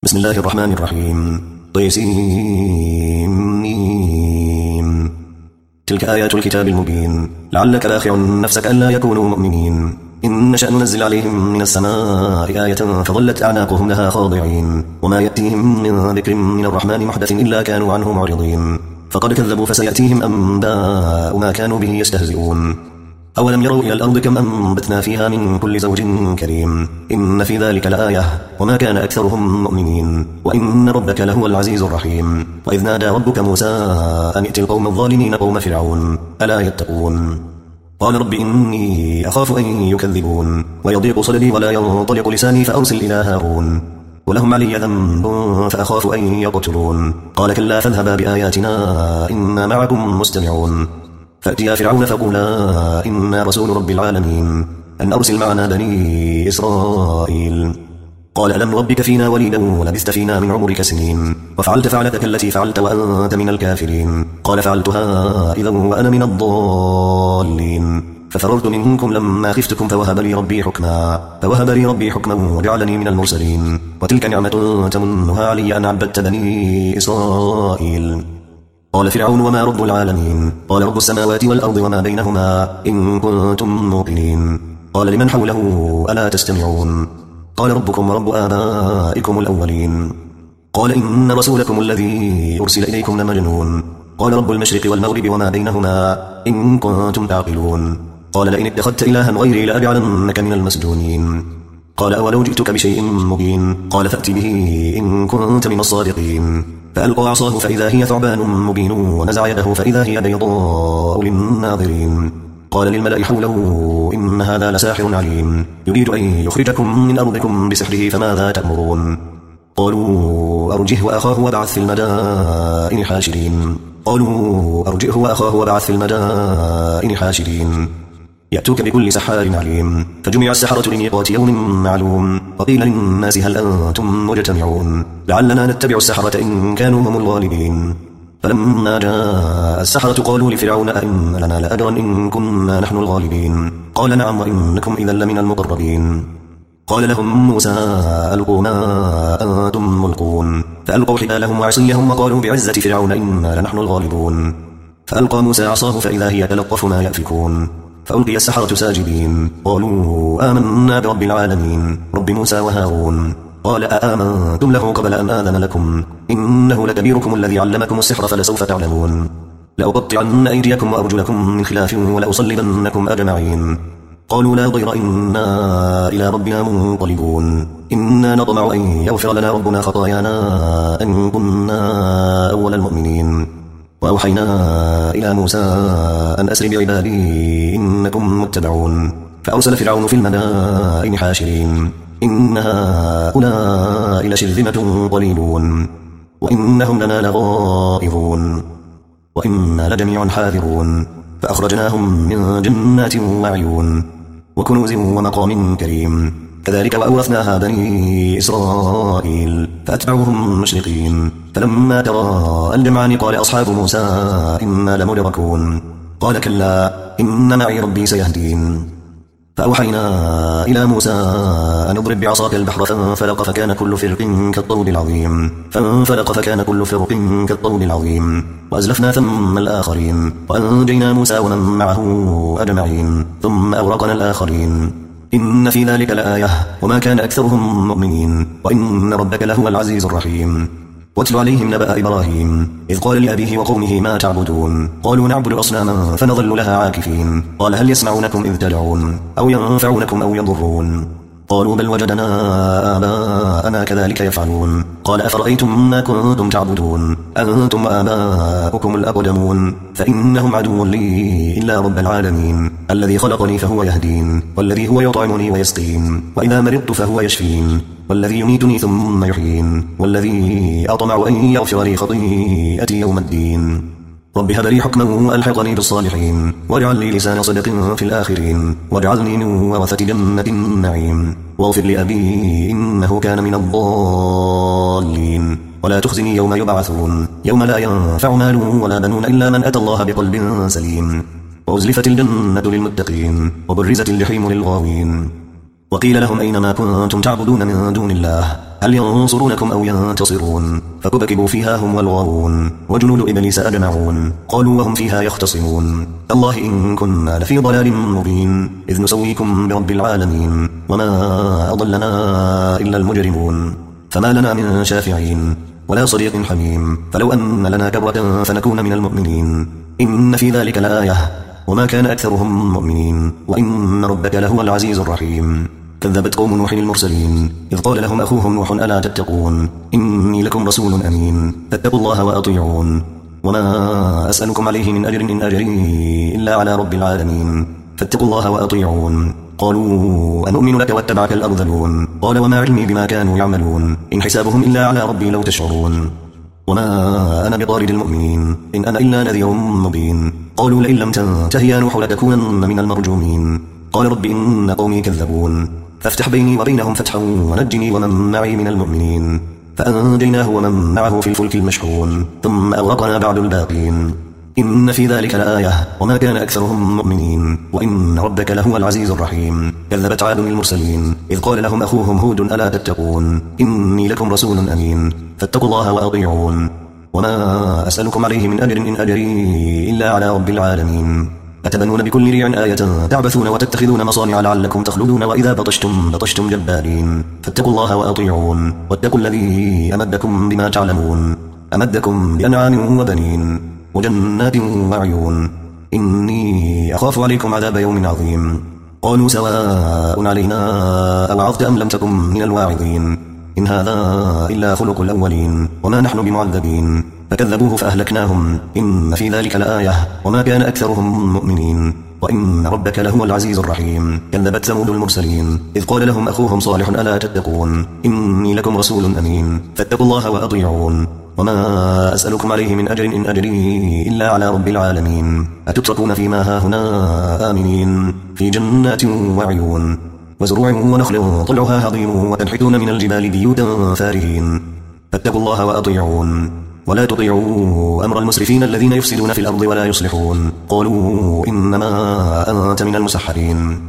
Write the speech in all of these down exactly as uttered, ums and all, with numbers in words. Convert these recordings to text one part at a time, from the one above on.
بسم الله الرحمن الرحيم. طيسين. تلك آيات الكتاب المبين. لعلك باخع نفسك ألا يكونوا مؤمنين إن نشأ ننزل عليهم من السماء آية فظلت أعناقهم لها خاضعين وما يأتيهم من ذكر من الرحمن محدث إلا كانوا عنه معرضين فقد كذبوا فسيأتيهم أنباء ما كانوا به يستهزئون. أولم يروا إلى الأرض كم أنبتنا فيها من كل زوج كريم إن في ذلك لآية وما كان أكثرهم مؤمنين وإن ربك لهو العزيز الرحيم. وإذ نادى ربك موسى أن ائت القوم الظالمين قوم فرعون ألا يتقون قال رب إني أخاف أن يكذبون ويضيق صدري ولا ينطلق لساني فأرسل إلى هارون ولهم علي ذنب فأخاف أن يقتلون قال كلا فاذهبا بآياتنا إنا معكم مستمعون فأتيا فرعون فقولا إنا رسول رب العالمين أن أرسل معنا بني إسرائيل قال ألم نربك فينا وليدا ولبثت فينا من عمرك سنين وفعلت فعلتك التي فعلت وأنت من الكافرين قال فعلتها إذا وأنا من الضالين ففررت منكم لما خفتكم فوهب لي ربي حكما فوهب لي ربي حكما وجعلني من المرسلين وتلك نعمة تمنها علي أن عبدت بني إسرائيل. قال فرعون وما رب العالمين قال رب السماوات والأرض وما بينهما إن كنتم موقنين قال لمن حوله ألا تستمعون قال ربكم ورب آبائكم الأولين قال إن رسولكم الذي أرسل إليكم لمجنون قال رب المشرق والمغرب وما بينهما إن كنتم تعقلون قال لئن اتخذت إلها غيري لأجعلنك من المسجونين قال أولو جئتك بشيء مبين قال فأت به إن كنت من الصادقين فألقى عصاه فإذا هي ثعبان مبين ونزع يده فإذا هي بيضاء للناظرين قال للملأ حوله إن هذا لساحر عليم يريد أن يخرجكم من أرضكم بسحره فماذا تأمرون قالوا أرجه وأخاه وابعث في المدائن حاشرين قالوا أرجئه وأخاه وابعث في المدائن حاشرين يأتوك بكل سحار عليم فجمع السحرة لميقات يوم معلوم وقيل للناس هل أنتم مجتمعون لعلنا نتبع السحرة إن كانوا هم الغالبين فلما جاء السحرة قالوا لفرعون أئن لنا لأجرا إن كنا نحن الغالبين قال نعم وإنكم إذا لمن المقربين قال لهم موسى ألقوا ما أنتم ملقون فألقوا حبالهم وعصيهم وقالوا بعزة فرعون إنا لنحن الغالبون فألقى موسى عصاه فإذا هي تلقف ما يأفكون فألقي السحرة ساجدين قالوا آمنا برب العالمين رب موسى وهارون قال أآمنتم له قبل أن آذن لكم إنه لكبيركم الذي علمكم السحر فلسوف تعلمون لأقطعن أيديكم وأرجلكم من خلاف ولأصلبنكم أجمعين قالوا لا ضير إنا إلى ربنا منقلبون إنا نطمع أن يغفر لنا ربنا خطايانا أن كنا أول المؤمنين وأوحينا إلى موسى أن أسر بعبادي إنكم متبعون فأرسل فرعون في المدائن حاشرين إن هؤلاء لشرذمة قليلون وإنهم لنا لغائظون وإنا لجميع حاذرون فأخرجناهم من جنات وعيون وكنوز ومقام كريم كذلك وأورثناها بني إسرائيل فأتبعوهم مشرقين فلما ترى الجمعان قال أصحاب موسى إنا لمدركون قال كلا إن معي ربي سيهدين فأوحينا إلى موسى أن اضرب بعصاك البحر فانفلق فكان كل فرق كالطود العظيم فانفلق فكان كل فرق كالطود العظيم وأزلفنا ثم الآخرين وأنجينا موسى ومن معه أجمعين ثم أغرقنا الآخرين إن في ذلك لآية وما كان أكثرهم مؤمنين وإن ربك لهو العزيز الرحيم. واتل عليهم نبأ إبراهيم إذ قال لأبيه وقومه ما تعبدون قالوا نعبد أصناما فنظل لها عاكفين قال هل يسمعونكم إذ تدعون أو ينفعونكم أو يضرون قالوا بل وجدنا آباءنا كذلك يفعلون قال أفرأيتم ما كنتم تعبدون أنتم وآباؤكم الأقدمون فإنهم عدو لي إلا رب العالمين الذي خلقني فهو يهدين والذي هو يطعمني ويسقين وإذا مرضت فهو يشفين والذي يميتني ثم يحيين والذي أطمع أن يغفر لي خطيئتي يوم الدين رب هب لي حكما وألحقني بالصالحين واجعل لي لسان صدق في الآخرين واجعلني من ورثة جنة النعيم واغفر لأبي إنه كان من الضالين ولا تخزني يوم يبعثون يوم لا ينفع مال ولا بنون إلا من أتى الله بقلب سليم وأزلفت الجنة للمتقين وبرزت الجحيم للغاوين وقيل لهم أين ما كنتم تعبدون من دون الله هل ينصرونكم أو ينتصرون فكبكبوا فيها هم والغاوون وجنود إبليس أجمعون قالوا وهم فيها يختصمون تالله إن كنا لفي ضلال مبين إذ نسويكم برب العالمين وما أضلنا إلا المجرمون فما لنا من شافعين ولا صديق حميم فلو أن لنا كرة فنكون من المؤمنين إن في ذلك لآية وما كان أكثرهم مؤمنين وإن ربك لهو العزيز الرحيم كذبت قوم نوح المرسلين إذ قال لهم أخوهم نوح ألا تتقون إني لكم رسول أمين فاتقوا الله وأطيعون وما أسألكم عليه من أجر إن أجري إلا على رب العالمين فاتقوا الله وأطيعون قالوا أنؤمن لك واتبعك الأرذلون قال وما علمي بما كانوا يعملون إن حسابهم إلا على ربي لو تشعرون وما أنا بطارد المؤمنين إن أنا إلا نذير مبين قالوا لئن لم تنته يا نوح لتكونن من المرجومين قال رب إن قومي كذبون فافتح بيني وبينهم فتحا ونجني ومن معي من المؤمنين فأنجيناه ومن معه في الفلك المشحون ثم أغرقنا بعد الباقين إن في ذلك لآية وما كان أكثرهم مؤمنين وإن ربك لهو العزيز الرحيم كذبت عاد المرسلين إذ قال لهم أخوهم هود ألا تتقون إني لكم رسول أمين فاتقوا الله وأطيعون وما أسألكم عليه من أجر إن أجري إلا على رب العالمين أتبنون بكل ريع آية تعبثون وتتخذون مصانع لعلكم تخلدون وإذا بطشتم بطشتم جبارين فاتقوا الله وأطيعون واتقوا الذي أمدكم بما تعلمون أمدكم بأنعام وبنين وجنات وعيون إني أخاف عليكم عذاب يوم عظيم قالوا سواء علينا أوعظت أم لم تكن من الواعظين إن هذا إلا خلق الأولين وما نحن بمعذبين فكذبوه فأهلكناهم إن في ذلك لآية وما كان أكثرهم مؤمنين وإن ربك لهو العزيز الرحيم كذبت ثمود المرسلين إذ قال لهم أخوهم صالح ألا تتقون إني لكم رسول أمين فاتقوا الله وأطيعون وما أسألكم عليه من أجر إن أجري إلا على رب العالمين أتتركون فيما هاهنا آمنين في جنات وعيون وزروع ونخل طلعها هضيم وتنحتون من الجبال بيوتا فارهين فاتقوا الله وأطيعون ولا تطيعوا أمر المسرفين الذين يفسدون في الأرض ولا يصلحون قالوا إنما أنت من المسحرين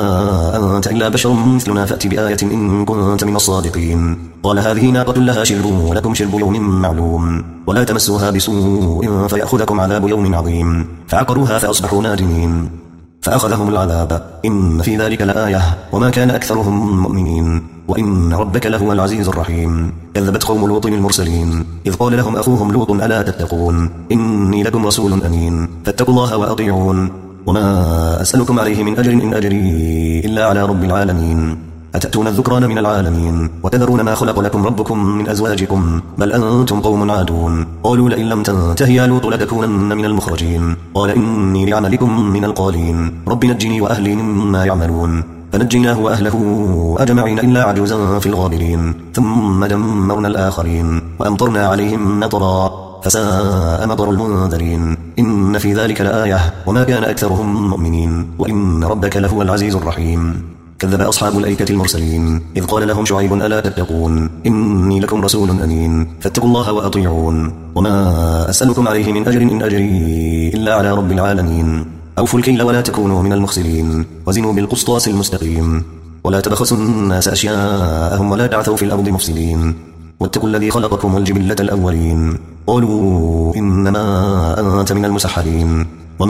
ما أنت إلا بشر مثلنا فأتي بآية إن كنت من الصادقين قال هذه ناقة لها شرب ولكم شرب يوم معلوم ولا تمسوها بسوء فيأخذكم عذاب يوم عظيم فعقروها فأصبحوا نادمين فأخذهم العذاب إن في ذلك لآية وما كان أكثرهم مؤمنين وإن ربك لهو العزيز الرحيم كذبت قوم لوط المرسلين إذ قال لهم أخوهم لوط ألا تتقون إني لكم رسول أمين فاتقوا الله وأطيعون وما أسألكم عليه من أجر إن أجري إلا على رب العالمين أتأتون الذكران من العالمين وتذرون ما خلق لكم ربكم من أزواجكم بل أنتم قوم عادون قالوا لئن لم تنته يا لوط لتكونن من المخرجين قال إني لعملكم من القالين رب نجني وأهلي مما يعملون فنجيناه وأهله أجمعين إلا عجوزا في الغابرين ثم دمرنا الآخرين وأمطرنا عليهم مطرا فساء مطر المنذرين إن في ذلك لآية وما كان أكثرهم مؤمنين وإن ربك لهو العزيز الرحيم كذب أصحاب الأيكة المرسلين إذ قال لهم شعيب ألا تتقون إني لكم رسول أمين فاتقوا الله وأطيعون وما أسألكم عليه من أجر إن أجري إلا على رب العالمين أوفوا الكيل ولا تكونوا من المخسرين وزنوا بالقسطاس المستقيم ولا تبخسوا الناس أشياءهم ولا تعثوا في الأرض مفسدين واتقوا الذي خلقكم والجبلة الأولين قالوا إنما أنت من المسحرين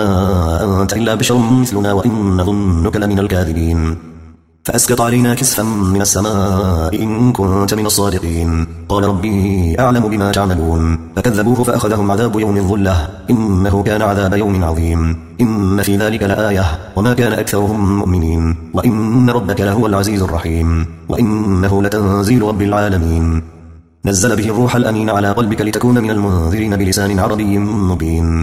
وما أنت إلا بشر مثلنا وإن نظنك لمن الكاذبين فأسقط علينا كسفا من السماء إن كنت من الصادقين قال ربي أعلم بما تعملون فكذبوه فأخذهم عذاب يوم الظلة إنه كان عذاب يوم عظيم إن في ذلك لآية وما كان أكثرهم مؤمنين وإن ربك لهو العزيز الرحيم وإنه لتنزيل رب العالمين نزل به الروح الأمين على قلبك لتكون من المنذرين بلسان عربي مبين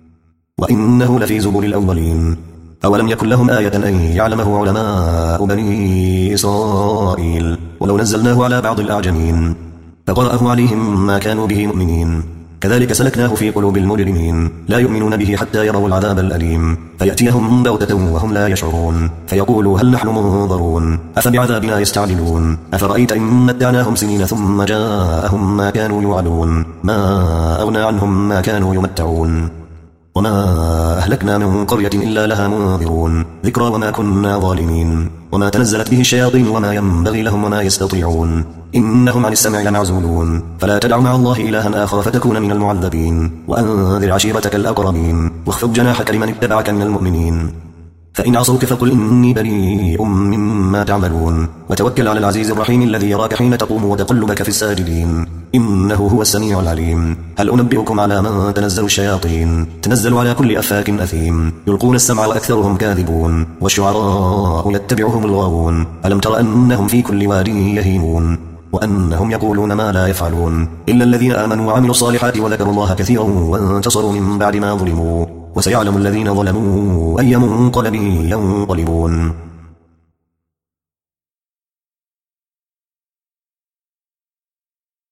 وإنه لفي زبر الأولين أولم يكن لهم آية أن يعلمه علماء بني إسرائيل ولو نزلناه على بعض الأعجمين فقرأه عليهم ما كانوا به مؤمنين كذلك سلكناه في قلوب المجرمين لا يؤمنون به حتى يروا العذاب الأليم فيأتيهم بغتة وهم لا يشعرون فيقولوا هل نحن منظرون أفبعذابنا يستعجلون أفرأيت إن متعناهم سنين ثم جاءهم ما كانوا يوعدون ما أغنى عنهم ما كانوا يمتعون وما أهلكنا من قرية إلا لها منذرون ذكرى وما كنا ظالمين وما تنزلت به الشياطين وما ينبغي لهم وما يستطيعون إنهم عن السمع لمعزولون فلا تدع مع الله إلها آخر فتكون من المعذبين وأنذر عشيرتك الأقربين واخفض جناحك لمن اتبعك من المؤمنين فإن عصوك فقل إني بريء مما تعملون وتوكل على العزيز الرحيم الذي يراك حين تقوم وتقلبك في الساجدين إنه هو السميع العليم هل أنبئكم على من تنزل الشياطين تنزل على كل أفاك أثيم يلقون السمع وأكثرهم كاذبون والشعراء يتبعهم الغاوون ألم تر أنهم في كل واد يهيمون وأنهم يقولون ما لا يفعلون إلا الذين آمنوا وعملوا الصالحات وذكروا الله كثيرا وانتصروا من بعد ما ظلموا وسيعلم الذين ظلموا أي منقلب ينقلبون